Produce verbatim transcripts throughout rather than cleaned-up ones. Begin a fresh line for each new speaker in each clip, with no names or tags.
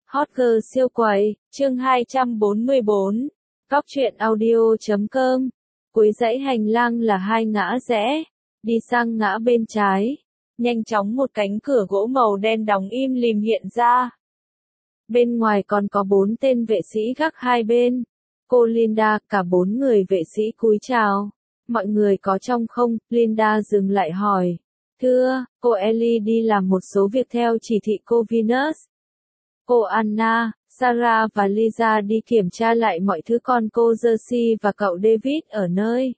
Hot girl siêu quầy, chương hai trăm bốn mươi bốn. Cóc truyện audio chấm com. Cuối dãy hành lang là hai ngã rẽ. Đi sang ngã bên trái. Nhanh chóng một cánh cửa gỗ màu đen đóng im lìm hiện ra. Bên ngoài còn có bốn tên vệ sĩ gác hai bên. Cô Linda, cả bốn người vệ sĩ cúi chào. Mọi người có trong không? Linda dừng lại hỏi. Thưa, cô Ellie đi làm một số việc theo chỉ thị cô Venus. Cô Anna, Sarah và Lisa đi kiểm tra lại mọi thứ con cô Jersey và cậu David ở nơi.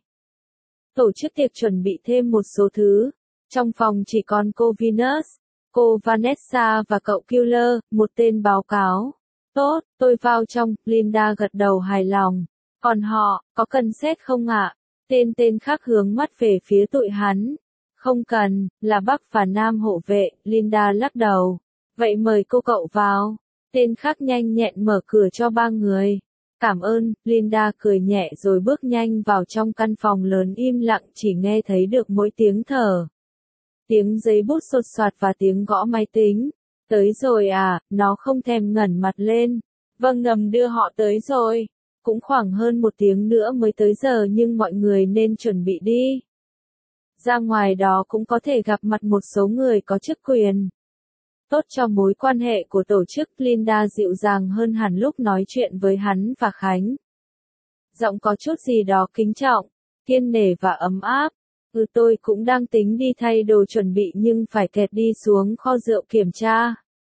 Tổ chức tiệc chuẩn bị thêm một số thứ. Trong phòng chỉ còn cô Venus, cô Vanessa và cậu Killer, một tên báo cáo. Tốt, tôi vào trong, Linda gật đầu hài lòng. Còn họ, có cần xét không ạ? Tên tên khác hướng mắt về phía tụi hắn. Không cần, là Bắc và Nam hộ vệ, Linda lắc đầu. Vậy mời cô cậu vào. Tên khác nhanh nhẹn mở cửa cho ba người. Cảm ơn, Linda cười nhẹ rồi bước nhanh vào trong căn phòng lớn im lặng chỉ nghe thấy được mỗi tiếng thở. Tiếng giấy bút sột soạt và tiếng gõ máy tính. Tới rồi à, nó không thèm ngẩng mặt lên. Vâng, ngầm đưa họ tới rồi. Cũng khoảng hơn một tiếng nữa mới tới giờ nhưng mọi người nên chuẩn bị đi. Ra ngoài đó cũng có thể gặp mặt một số người có chức quyền. Tốt cho mối quan hệ của tổ chức, Linda dịu dàng hơn hẳn lúc nói chuyện với hắn và Khánh. Giọng có chút gì đó kính trọng, kiên nể và ấm áp. Ừ, tôi cũng đang tính đi thay đồ chuẩn bị nhưng phải kẹt đi xuống kho rượu kiểm tra.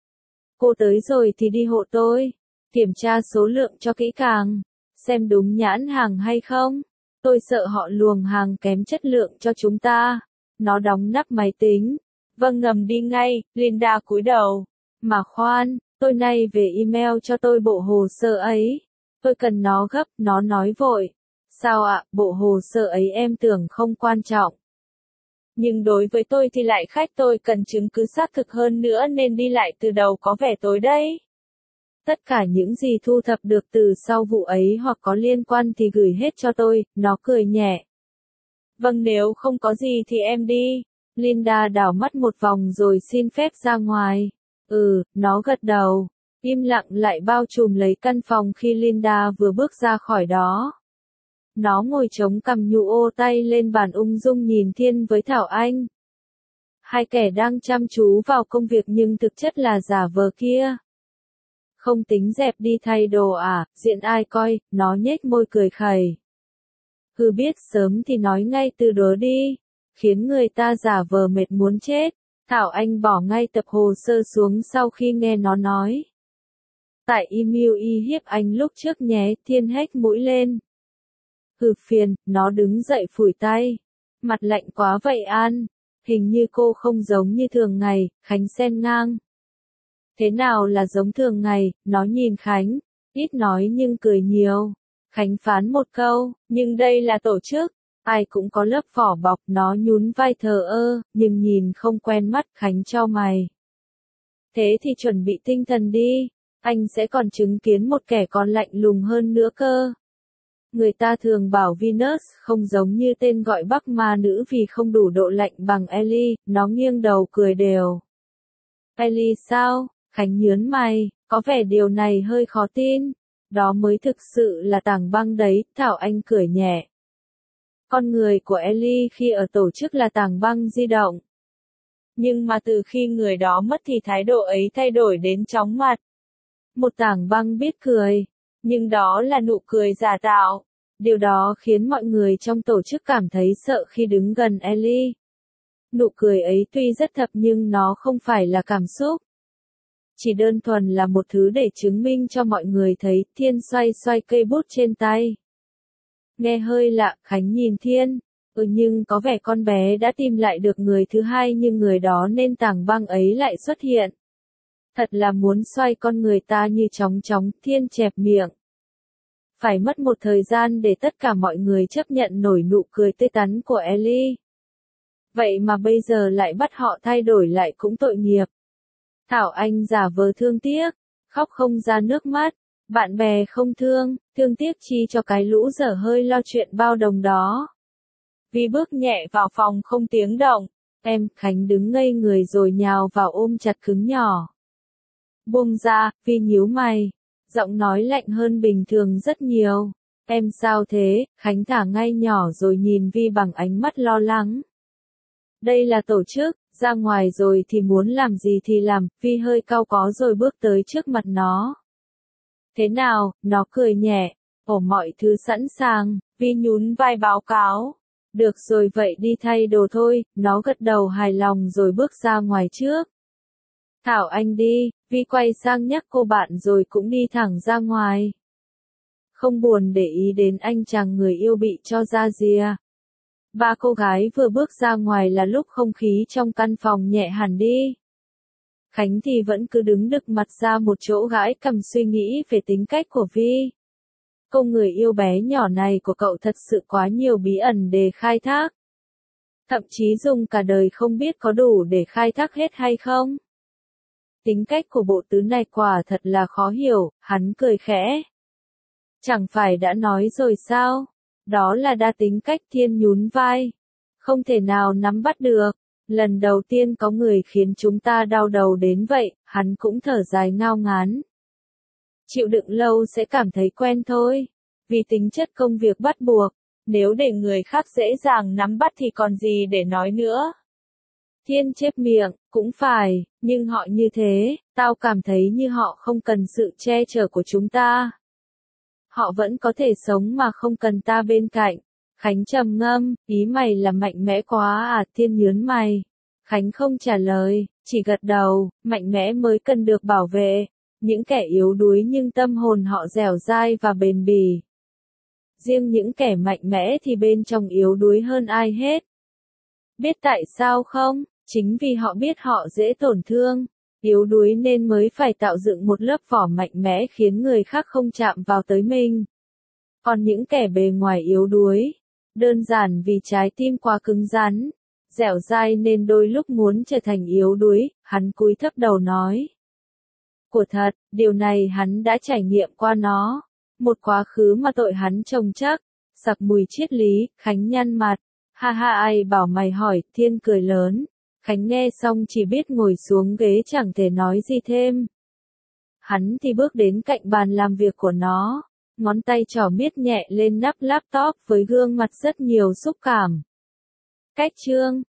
Cô tới rồi thì đi hộ tôi. Kiểm tra số lượng cho kỹ càng. Xem đúng nhãn hàng hay không. Tôi sợ họ luồng hàng kém chất lượng cho chúng ta. Nó đóng nắp máy tính. Vâng, ngầm đi ngay, Linda cúi đầu. Mà khoan, tôi nay về email cho tôi bộ hồ sơ ấy. Tôi cần nó gấp, nó nói vội. Sao ạ, bộ hồ sơ ấy em tưởng không quan trọng. Nhưng đối với tôi thì lại khách tôi cần chứng cứ xác thực hơn nữa nên đi lại từ đầu có vẻ tối đấy. Tất cả những gì thu thập được từ sau vụ ấy hoặc có liên quan thì gửi hết cho tôi, nó cười nhẹ. Vâng, nếu không có gì thì em đi. Linda đảo mắt một vòng rồi xin phép ra ngoài. Ừ, nó gật đầu. Im lặng lại bao trùm lấy căn phòng khi Linda vừa bước ra khỏi đó. Nó ngồi chống cằm nhụ ô tay lên bàn ung dung nhìn Thiên với Thảo Anh. Hai kẻ đang chăm chú vào công việc nhưng thực chất là giả vờ kia. Không tính dẹp đi thay đồ à, diện ai coi, nó nhếch môi cười khẩy. Cứ biết sớm thì nói ngay từ đó đi. Khiến người ta giả vờ mệt muốn chết. Thảo Anh bỏ ngay tập hồ sơ xuống sau khi nghe nó nói. Tại email y hiếp anh lúc trước nhé, Thiên hét mũi lên. Hừ phiền, nó đứng dậy phủi tay. Mặt lạnh quá vậy An. Hình như cô không giống như thường ngày, Khánh xen ngang. Thế nào là giống thường ngày, nó nhìn Khánh. Ít nói nhưng cười nhiều. Khánh phán một câu, nhưng đây là tổ chức. Ai cũng có lớp vỏ bọc, nó nhún vai thờ ơ, nhưng nhìn không quen mắt, Khánh chau mày. Thế thì chuẩn bị tinh thần đi, anh sẽ còn chứng kiến một kẻ còn lạnh lùng hơn nữa cơ. Người ta thường bảo Venus không giống như tên gọi Bắc ma nữ vì không đủ độ lạnh bằng Ellie, nó nghiêng đầu cười đều. Ellie sao? Khánh nhớn mày, có vẻ điều này hơi khó tin. Đó mới thực sự là tảng băng đấy, Thảo Anh cười nhẹ. Con người của Ellie khi ở tổ chức là tảng băng di động. Nhưng mà từ khi người đó mất thì thái độ ấy thay đổi đến chóng mặt. Một tảng băng biết cười, nhưng đó là nụ cười giả tạo. Điều đó khiến mọi người trong tổ chức cảm thấy sợ khi đứng gần Ellie. Nụ cười ấy tuy rất thật nhưng nó không phải là cảm xúc. Chỉ đơn thuần là một thứ để chứng minh cho mọi người thấy. Thiên xoay xoay cây bút trên tay. Nghe hơi lạ, Khánh nhìn Thiên. Ừ, nhưng có vẻ con bé đã tìm lại được người thứ hai nhưng người đó nên tảng băng ấy lại xuất hiện. Thật là muốn xoay con người ta như chóng chóng, Thiên chẹp miệng. Phải mất một thời gian để tất cả mọi người chấp nhận nổi nụ cười tươi tắn của Ellie. Vậy mà bây giờ lại bắt họ thay đổi lại cũng tội nghiệp. Thảo Anh giả vờ thương tiếc, khóc không ra nước mắt. Bạn bè không thương, thương tiếc chi cho cái lũ dở hơi lo chuyện bao đồng đó. Vi bước nhẹ vào phòng không tiếng động. Em, Khánh đứng ngây người rồi nhào vào ôm chặt cứng nhỏ. Buông ra, Vi nhíu mày. Giọng nói lạnh hơn bình thường rất nhiều. Em sao thế? Khánh thả ngay nhỏ rồi nhìn Vi bằng ánh mắt lo lắng. Đây là tổ chức, ra ngoài rồi thì muốn làm gì thì làm, Vi hơi cau có rồi bước tới trước mặt nó. Thế nào, nó cười nhẹ. Ổ mọi thứ sẵn sàng, Vi nhún vai báo cáo. Được rồi vậy đi thay đồ thôi, nó gật đầu hài lòng rồi bước ra ngoài trước. Thảo anh đi, Vi quay sang nhắc cô bạn rồi cũng đi thẳng ra ngoài. Không buồn để ý đến anh chàng người yêu bị cho ra rìa. Ba cô gái vừa bước ra ngoài là lúc không khí trong căn phòng nhẹ hẳn đi. Khánh thì vẫn cứ đứng đực mặt ra một chỗ gãi cằm suy nghĩ về tính cách của Vi. Cô người yêu bé nhỏ này của cậu thật sự quá nhiều bí ẩn để khai thác. Thậm chí dùng cả đời không biết có đủ để khai thác hết hay không. Tính cách của bộ tứ này quả thật là khó hiểu, hắn cười khẽ. Chẳng phải đã nói rồi sao? Đó là đa tính cách. Thiên nhún vai. Không thể nào nắm bắt được. Lần đầu tiên có người khiến chúng ta đau đầu đến vậy, hắn cũng thở dài ngao ngán. Chịu đựng lâu sẽ cảm thấy quen thôi. Vì tính chất công việc bắt buộc, nếu để người khác dễ dàng nắm bắt thì còn gì để nói nữa. Thiên chép miệng, cũng phải, nhưng họ như thế, tao cảm thấy như họ không cần sự che chở của chúng ta. Họ vẫn có thể sống mà không cần ta bên cạnh. Khánh trầm ngâm, ý mày là mạnh mẽ quá à? Thiên nhớn mày. Khánh không trả lời, chỉ gật đầu, mạnh mẽ mới cần được bảo vệ. Những kẻ yếu đuối nhưng tâm hồn họ dẻo dai và bền bỉ. Riêng những kẻ mạnh mẽ thì bên trong yếu đuối hơn ai hết. Biết tại sao không? Chính vì họ biết họ dễ tổn thương, yếu đuối nên mới phải tạo dựng một lớp vỏ mạnh mẽ khiến người khác không chạm vào tới mình. Còn những kẻ bề ngoài yếu đuối, đơn giản vì trái tim quá cứng rắn, dẻo dai nên đôi lúc muốn trở thành yếu đuối, hắn cúi thấp đầu nói. Của thật, điều này hắn đã trải nghiệm qua nó. Một quá khứ mà tội hắn trồng chắc, sặc mùi triết lý. Khánh nhăn mặt. Ha ha, ai bảo mày hỏi? Thiên cười lớn. Khánh nghe xong chỉ biết ngồi xuống ghế chẳng thể nói gì thêm. Hắn thì bước đến cạnh bàn làm việc của nó, ngón tay trỏ miết nhẹ lên nắp laptop với gương mặt rất nhiều xúc cảm. Cách chương